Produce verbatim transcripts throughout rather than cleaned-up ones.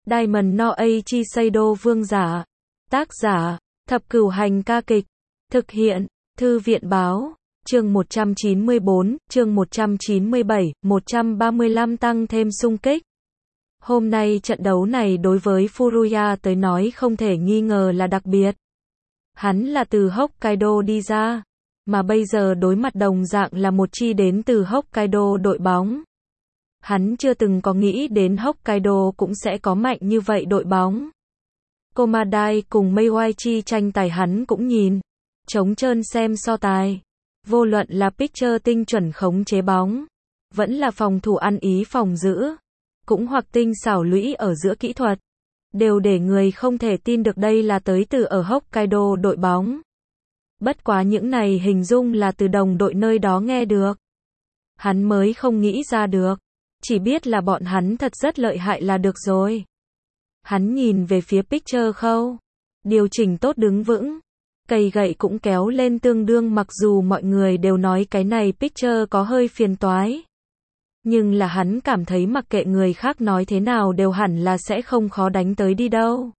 Diamond no Eiichi Seido vương giả. Tác giả, Thập Cửu Hành ca kịch. Thực hiện, Thư viện Báo. Chương một trăm chín mươi bốn, chương một trăm chín mươi bảy, một trăm ba mươi lăm tăng thêm xung kích. Hôm nay trận đấu này đối với Furuya tới nói không thể nghi ngờ là đặc biệt. Hắn là từ Hokkaido đi ra, mà bây giờ đối mặt đồng dạng là một chi đến từ Hokkaido đội bóng. Hắn chưa từng có nghĩ đến Hokkaido cũng sẽ có mạnh như vậy đội bóng. Komadai cùng Meiwachi tranh tài hắn cũng nhìn, trống trơn xem so tài. Vô luận là pitcher tinh chuẩn khống chế bóng, vẫn là phòng thủ ăn ý phòng giữ, cũng hoặc tinh xảo lũy ở giữa kỹ thuật, đều để người không thể tin được đây là tới từ ở Hokkaido đội bóng. Bất quá những này hình dung là từ đồng đội nơi đó nghe được. Hắn mới không nghĩ ra được, chỉ biết là bọn hắn thật rất lợi hại là được rồi. Hắn nhìn về phía pitcher khâu, điều chỉnh tốt đứng vững, cây gậy cũng kéo lên tương đương, mặc dù mọi người đều nói cái này pitcher có hơi phiền toái. Nhưng là hắn cảm thấy mặc kệ người khác nói thế nào đều hẳn là sẽ không khó đánh tới đi đâu.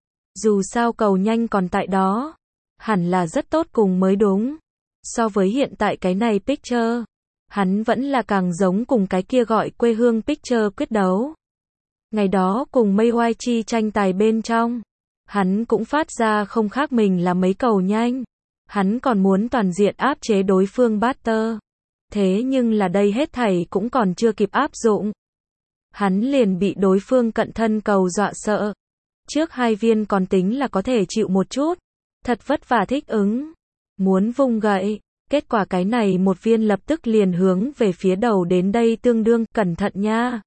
Dù sao cầu nhanh còn tại đó, hẳn là rất tốt cùng mới đúng. So với hiện tại cái này pitcher, hắn vẫn là càng giống cùng cái kia gọi quê hương pitcher quyết đấu. Ngày đó cùng Meiwachi tranh tài bên trong, hắn cũng phát ra không khác mình là mấy cầu nhanh. Hắn còn muốn toàn diện áp chế đối phương batter. Thế nhưng là đây hết thảy cũng còn chưa kịp áp dụng. Hắn liền bị đối phương cận thân cầu dọa sợ. Trước hai viên còn tính là có thể chịu một chút. Thật vất vả thích ứng. Muốn vung gậy. Kết quả cái này một viên lập tức liền hướng về phía đầu đến đây tương đương, cẩn thận nha.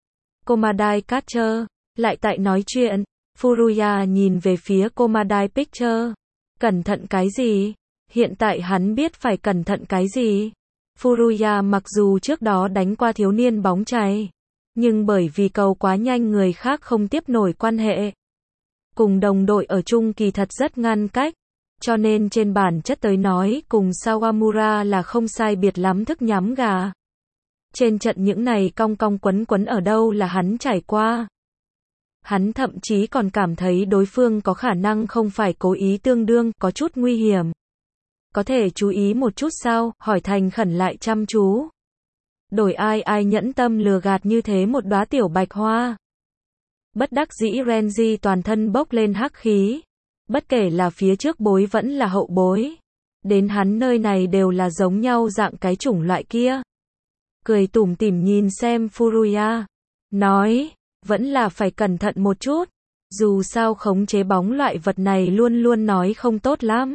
Komadai catcher, lại tại nói chuyện. Furuya nhìn về phía Komadai pitcher. Cẩn thận cái gì? Hiện tại hắn biết phải cẩn thận cái gì? Furuya mặc dù trước đó đánh qua thiếu niên bóng chày, nhưng bởi vì cầu quá nhanh người khác không tiếp nổi quan hệ. Cùng đồng đội ở chung kỳ thật rất ngăn cách, cho nên trên bản chất tới nói cùng Sawamura là không sai biệt lắm thức nhắm gà. Trên trận những này cong cong quấn quấn ở đâu là hắn trải qua. Hắn thậm chí còn cảm thấy đối phương có khả năng không phải cố ý, tương đương có chút nguy hiểm. Có thể chú ý một chút sao? Hỏi thành khẩn lại chăm chú. Đổi ai ai nhẫn tâm lừa gạt như thế một đóa tiểu bạch hoa. Bất đắc dĩ Renji toàn thân bốc lên hắc khí. Bất kể là phía trước bối vẫn là hậu bối, đến hắn nơi này đều là giống nhau dạng cái chủng loại kia. Cười tủm tỉm nhìn xem Furuya, nói, vẫn là phải cẩn thận một chút. Dù sao khống chế bóng loại vật này luôn luôn nói không tốt lắm.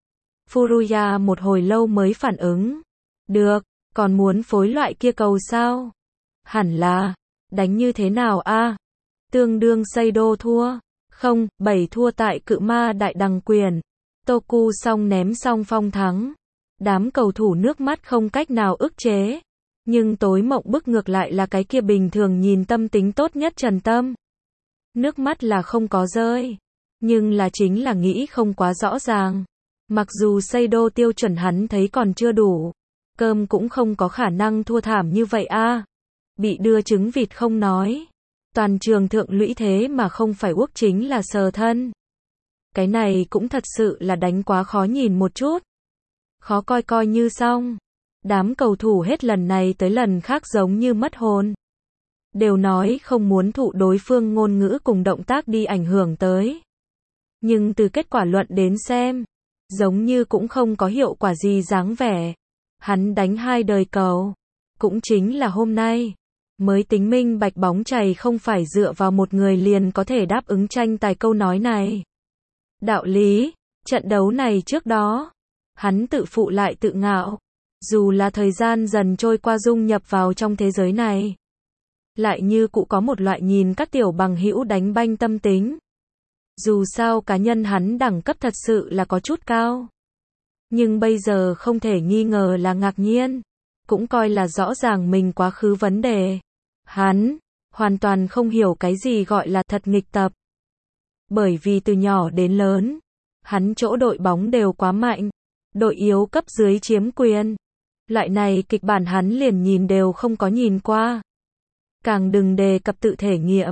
Furuya một hồi lâu mới phản ứng. Được, còn muốn phối loại kia cầu sao? Hẳn là, đánh như thế nào a? Tương đương Seido thua. Không, bảy thua tại cự ma đại đằng quyền. Toku xong ném xong phong thắng. Đám cầu thủ nước mắt không cách nào ức chế. Nhưng tối mộng bức ngược lại là cái kia bình thường nhìn tâm tính tốt nhất Trần Tâm. Nước mắt là không có rơi. Nhưng là chính là nghĩ không quá rõ ràng. Mặc dù Seido tiêu chuẩn hắn thấy còn chưa đủ, cơm cũng không có khả năng thua thảm như vậy a. Bị đưa trứng vịt không nói, toàn trường thượng lũy thế mà không phải uốc chính là sờ thân. Cái này cũng thật sự là đánh quá khó nhìn một chút. Khó coi coi như xong. Đám cầu thủ hết lần này tới lần khác giống như mất hồn. Đều nói không muốn thụ đối phương ngôn ngữ cùng động tác đi ảnh hưởng tới. Nhưng từ kết quả luận đến xem, giống như cũng không có hiệu quả gì dáng vẻ. Hắn đánh hai đời cầu, cũng chính là hôm nay, mới tính minh bạch bóng chày không phải dựa vào một người liền có thể đáp ứng tranh tài câu nói này. Đạo lý, trận đấu này trước đó, hắn tự phụ lại tự ngạo. Dù là thời gian dần trôi qua dung nhập vào trong thế giới này, lại như cụ có một loại nhìn các tiểu bằng hữu đánh banh tâm tính. Dù sao cá nhân hắn đẳng cấp thật sự là có chút cao. Nhưng bây giờ không thể nghi ngờ là ngạc nhiên. Cũng coi là rõ ràng mình quá khứ vấn đề. Hắn, hoàn toàn không hiểu cái gì gọi là thật nghịch tập. Bởi vì từ nhỏ đến lớn, hắn chỗ đội bóng đều quá mạnh. Đội yếu cấp dưới chiếm quyền. Loại này kịch bản hắn liền nhìn đều không có nhìn qua. Càng đừng đề cập tự thể nghiệm.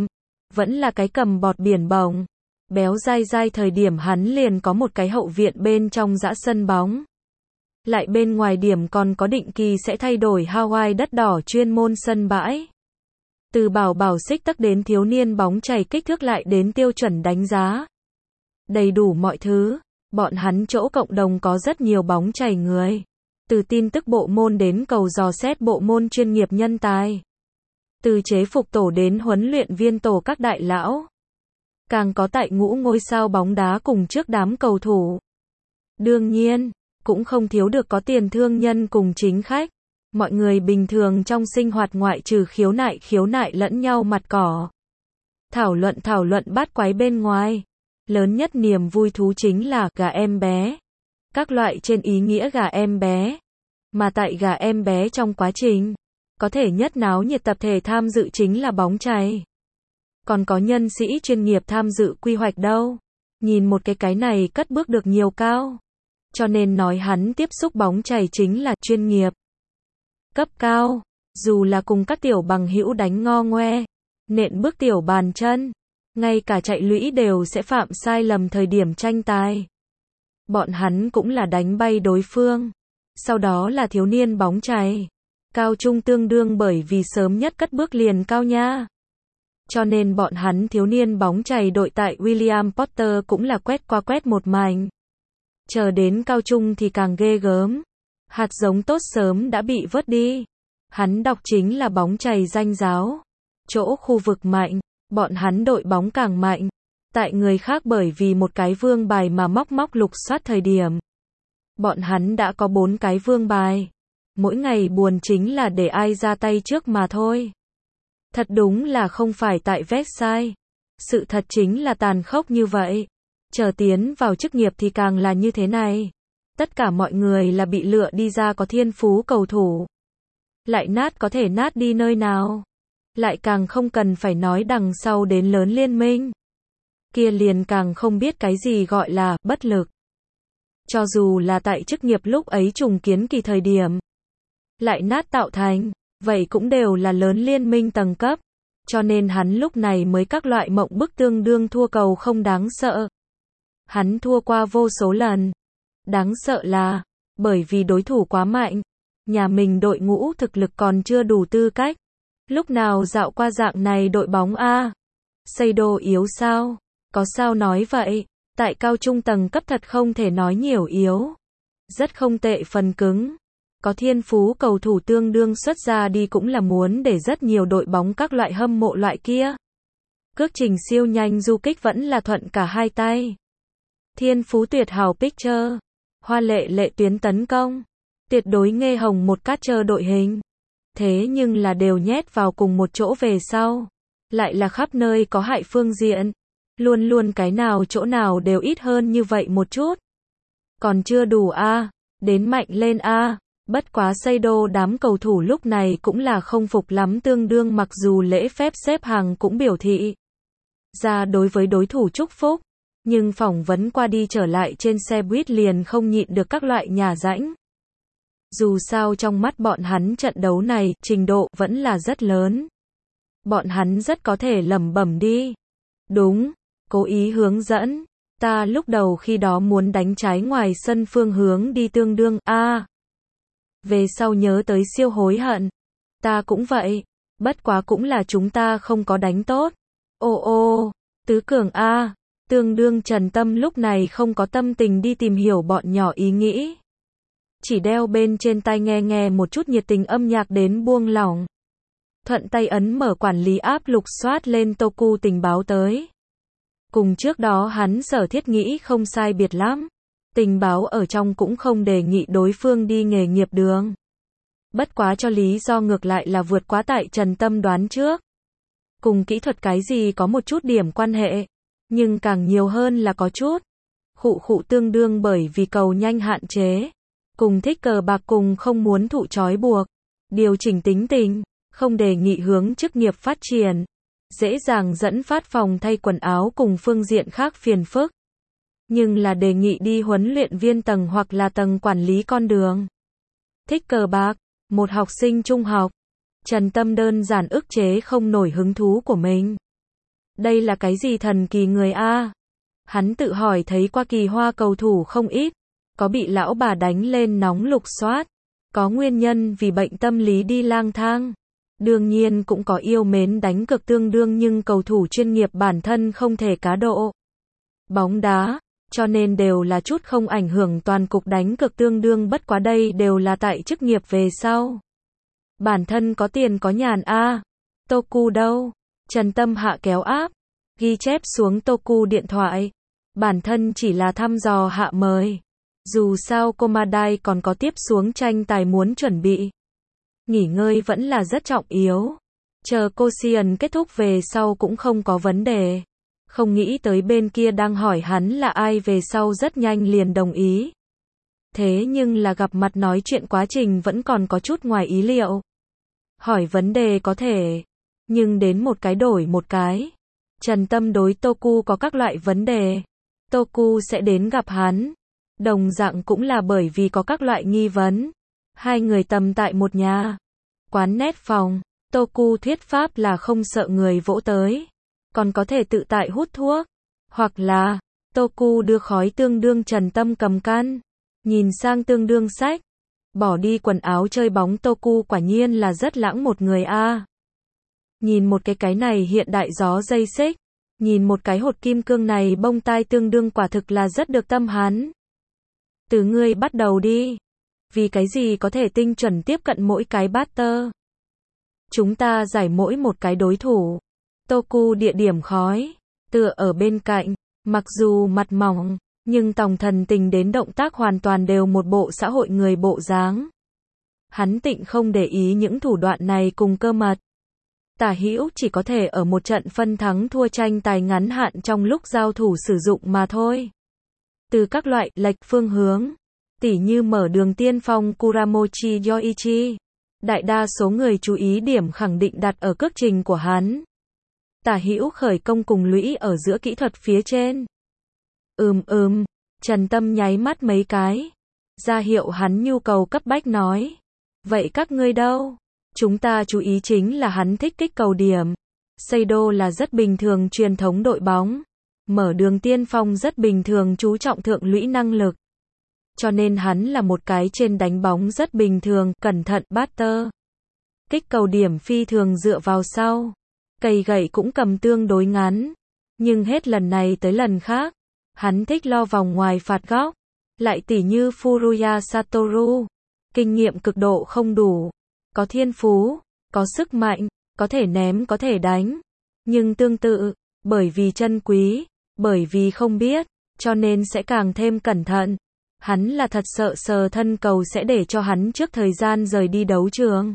vẫn là cái cầm bọt biển bồng. Béo dai dai thời điểm hắn liền có một cái hậu viện bên trong dã sân bóng. Lại bên ngoài điểm còn có định kỳ sẽ thay đổi Hawaii đất đỏ chuyên môn sân bãi. Từ bảo bảo xích tắc đến thiếu niên bóng chày kích thước lại đến tiêu chuẩn đánh giá. Đầy đủ mọi thứ, bọn hắn chỗ cộng đồng có rất nhiều bóng chày người. Từ tin tức bộ môn đến cầu dò xét bộ môn chuyên nghiệp nhân tài. Từ chế phục tổ đến huấn luyện viên tổ các đại lão. Càng có tại ngũ ngôi sao bóng đá cùng trước đám cầu thủ. Đương nhiên, cũng không thiếu được có tiền thương nhân cùng chính khách. Mọi người bình thường trong sinh hoạt ngoại trừ khiếu nại khiếu nại lẫn nhau mặt cỏ. Thảo luận thảo luận bát quái bên ngoài. Lớn nhất niềm vui thú chính là gà em bé. Các loại trên ý nghĩa gà em bé. Mà tại gà em bé trong quá trình, có thể nhất náo nhiệt tập thể tham dự chính là bóng chày. Còn có nhân sĩ chuyên nghiệp tham dự quy hoạch đâu. Nhìn một cái cái này cất bước được nhiều cao. Cho nên nói hắn tiếp xúc bóng chày chính là chuyên nghiệp. Cấp cao, dù là cùng các tiểu bằng hữu đánh ngo ngoe, nện bước tiểu bàn chân, ngay cả chạy lũy đều sẽ phạm sai lầm thời điểm tranh tài. Bọn hắn cũng là đánh bay đối phương. Sau đó là thiếu niên bóng chày. Cao trung tương đương bởi vì sớm nhất cất bước liền cao nha. Cho nên bọn hắn thiếu niên bóng chày đội tại William Potter cũng là quét qua quét một mảnh. Chờ đến cao trung thì càng ghê gớm. Hạt giống tốt sớm đã bị vớt đi. Hắn đọc chính là bóng chày danh giáo. Chỗ khu vực mạnh, bọn hắn đội bóng càng mạnh. Tại người khác bởi vì một cái vương bài mà móc móc lục soát thời điểm. Bọn hắn đã có bốn cái vương bài. Mỗi ngày buồn chính là để ai ra tay trước mà thôi. Thật đúng là không phải tại Versailles. Sự thật chính là tàn khốc như vậy. Chờ tiến vào chức nghiệp thì càng là như thế này. Tất cả mọi người là bị lựa đi ra có thiên phú cầu thủ. Lại nát có thể nát đi nơi nào. Lại càng không cần phải nói đằng sau đến lớn liên minh. Kia liền càng không biết cái gì gọi là bất lực. Cho dù là tại chức nghiệp lúc ấy trùng kiến kỳ thời điểm. Lại nát tạo thành, vậy cũng đều là lớn liên minh tầng cấp. Cho nên hắn lúc này mới các loại mộng bức tương đương thua cầu không đáng sợ. Hắn thua qua vô số lần. Đáng sợ là, bởi vì đối thủ quá mạnh. Nhà mình đội ngũ thực lực còn chưa đủ tư cách. Lúc nào dạo qua dạng này đội bóng A. Xây đồ yếu sao? Có sao nói vậy? Tại cao trung tầng cấp thật không thể nói nhiều yếu. Rất không tệ phần cứng. Có thiên phú cầu thủ tương đương xuất ra đi cũng là muốn để rất nhiều đội bóng các loại hâm mộ loại kia. Cước trình siêu nhanh du kích vẫn là thuận cả hai tay. Thiên phú tuyệt hảo pitcher. Hoa lệ lệ tuyến tấn công. Tuyệt đối nghê hồng một catcher đội hình. Thế nhưng là đều nhét vào cùng một chỗ về sau. Lại là khắp nơi có hại phương diện. Luôn luôn cái nào chỗ nào đều ít hơn như vậy một chút. Còn chưa đủ a, đến mạnh lên a. Bất quá xây đô đám cầu thủ lúc này cũng là không phục lắm tương đương mặc dù lễ phép xếp hàng cũng biểu thị ra đối với đối thủ chúc phúc. Nhưng phỏng vấn qua đi trở lại trên xe buýt liền không nhịn được các loại nhà rãnh. Dù sao trong mắt bọn hắn trận đấu này, trình độ vẫn là rất lớn. Bọn hắn rất có thể lẩm bẩm đi. Đúng, cố ý hướng dẫn. Ta lúc đầu khi đó muốn đánh trái ngoài sân phương hướng đi tương đương, a à, về sau nhớ tới siêu hối hận. Ta cũng vậy. Bất quá cũng là chúng ta không có đánh tốt. Ô ô, tứ cường a à, tương đương Trần Tâm lúc này không có tâm tình đi tìm hiểu bọn nhỏ ý nghĩ. Chỉ đeo bên trên tai nghe nghe một chút nhiệt tình âm nhạc đến buông lỏng. Thuận tay ấn mở quản lý app lục soát lên Toku tình báo tới. Cùng trước đó hắn Sở Thiết nghĩ không sai biệt lắm. Tình báo ở trong cũng không đề nghị đối phương đi nghề nghiệp đường. Bất quá cho lý do ngược lại là vượt quá tại Trần Tâm đoán trước. Cùng kỹ thuật cái gì có một chút điểm quan hệ. Nhưng càng nhiều hơn là có chút. Khụ khụ tương đương bởi vì cầu nhanh hạn chế. Cùng thích cờ bạc cùng không muốn thụ trói buộc. Điều chỉnh tính tình. Không đề nghị hướng chức nghiệp phát triển. Dễ dàng dẫn phát phòng thay quần áo cùng phương diện khác phiền phức. Nhưng là đề nghị đi huấn luyện viên tầng hoặc là tầng quản lý con đường. Thích cờ bạc. Một học sinh trung học. Trần Tâm đơn giản ức chế không nổi hứng thú của mình. Đây là cái gì thần kỳ người a? Hắn tự hỏi thấy qua kỳ hoa cầu thủ không ít, có bị lão bà đánh lên nóng lục soát, có nguyên nhân vì bệnh tâm lý đi lang thang. Đương nhiên cũng có yêu mến đánh cược tương đương nhưng cầu thủ chuyên nghiệp bản thân không thể cá độ bóng đá, cho nên đều là chút không ảnh hưởng toàn cục đánh cược tương đương, bất quá đây đều là tại chức nghiệp về sau. Bản thân có tiền có nhàn a. À. Toku đâu? Trần Tâm hạ kéo áp, ghi chép xuống Toku điện thoại. Bản thân chỉ là thăm dò hạ mời. Dù sao Komadai còn có tiếp xuống tranh tài muốn chuẩn bị. Nghỉ ngơi vẫn là rất trọng yếu. Chờ Koshien kết thúc về sau cũng không có vấn đề. Không nghĩ tới bên kia đang hỏi hắn là ai về sau rất nhanh liền đồng ý. Thế nhưng là gặp mặt nói chuyện quá trình vẫn còn có chút ngoài ý liệu. Hỏi vấn đề có thể, nhưng đến một cái đổi một cái. Trần Tâm đối Toku có các loại vấn đề. Toku sẽ đến gặp hắn. Đồng dạng cũng là bởi vì có các loại nghi vấn. Hai người tầm tại một nhà. Quán nét phòng. Toku thuyết pháp là không sợ người vỗ tới. Còn có thể tự tại hút thuốc. Hoặc là, Toku đưa khói tương đương, Trần Tâm cầm can. Nhìn sang tương đương sách. Bỏ đi quần áo chơi bóng, Toku quả nhiên là rất lãng một người a. À. Nhìn một cái cái này hiện đại gió dây xích. Nhìn một cái hột kim cương này bông tai tương đương, quả thực là rất được tâm hắn. Từ ngươi bắt đầu đi. Vì cái gì có thể tinh chuẩn tiếp cận mỗi cái batter? Chúng ta giải mỗi một cái đối thủ. Toku địa điểm khói, tựa ở bên cạnh, mặc dù mặt mỏng, nhưng tổng thần tình đến động tác hoàn toàn đều một bộ xã hội người bộ dáng. Hắn tịnh không để ý những thủ đoạn này cùng cơ mật. Tả hữu chỉ có thể ở một trận phân thắng thua tranh tài ngắn hạn trong lúc giao thủ sử dụng mà thôi. Từ các loại lệch phương hướng, tỉ như mở đường tiên phong Kuramochi Yoichi, đại đa số người chú ý điểm khẳng định đặt ở cước trình của hắn. Tả hữu khởi công cùng lũy ở giữa kỹ thuật phía trên. Ừm ừm, Trần Tâm nháy mắt mấy cái, ra hiệu hắn nhu cầu cấp bách nói. Vậy các ngươi đâu? Chúng ta chú ý chính là hắn thích kích cầu điểm. Seido là rất bình thường truyền thống đội bóng. Mở đường tiên phong rất bình thường chú trọng thượng lũy năng lực. Cho nên hắn là một cái trên đánh bóng rất bình thường, cẩn thận batter. Kích cầu điểm phi thường dựa vào sau. Cây gậy cũng cầm tương đối ngắn. Nhưng hết lần này tới lần khác, hắn thích lo vòng ngoài phạt góc. Lại tỉ như Furuya Satoru. Kinh nghiệm cực độ không đủ. Có thiên phú, có sức mạnh, có thể ném có thể đánh. Nhưng tương tự, bởi vì chân quý, bởi vì không biết, cho nên sẽ càng thêm cẩn thận. Hắn là thật sợ sờ thân cầu sẽ để cho hắn trước thời gian rời đi đấu trường.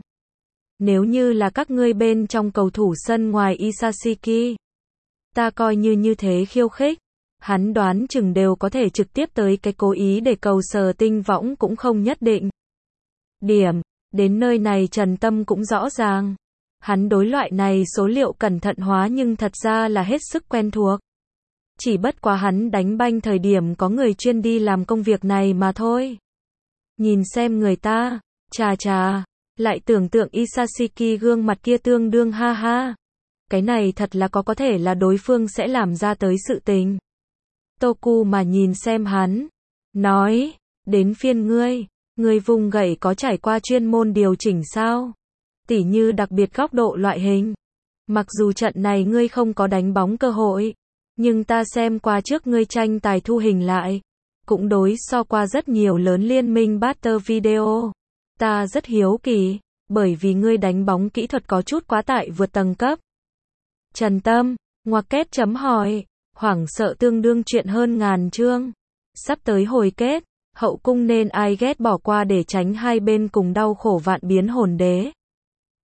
Nếu như là các ngươi bên trong cầu thủ sân ngoài Isashiki, ta coi như như thế khiêu khích. Hắn đoán chừng đều có thể trực tiếp tới cái cố ý để cầu sờ tinh võng cũng không nhất định. Điểm, đến nơi này Trần Tâm cũng rõ ràng. Hắn đối loại này số liệu cẩn thận hóa nhưng thật ra là hết sức quen thuộc. Chỉ bất quá hắn đánh banh thời điểm có người chuyên đi làm công việc này mà thôi. Nhìn xem người ta, chà chà, lại tưởng tượng Isashiki gương mặt kia tương đương ha ha. Cái này thật là có có thể là đối phương sẽ làm ra tới sự tình. Toku mà nhìn xem hắn, nói, đến phiên ngươi, ngươi vùng gậy có trải qua chuyên môn điều chỉnh sao? Tỉ như đặc biệt góc độ loại hình. Mặc dù trận này ngươi không có đánh bóng cơ hội, nhưng ta xem qua trước ngươi tranh tài thu hình lại, cũng đối so qua rất nhiều lớn liên minh batter video. Ta rất hiếu kỳ, bởi vì ngươi đánh bóng kỹ thuật có chút quá tại vượt tầng cấp. Trần Tâm, ngoặc kép chấm hỏi, hoảng sợ tương đương chuyện hơn ngàn chương. Sắp tới hồi kết, hậu cung nên ai ghét bỏ qua để tránh hai bên cùng đau khổ vạn biến hồn đế.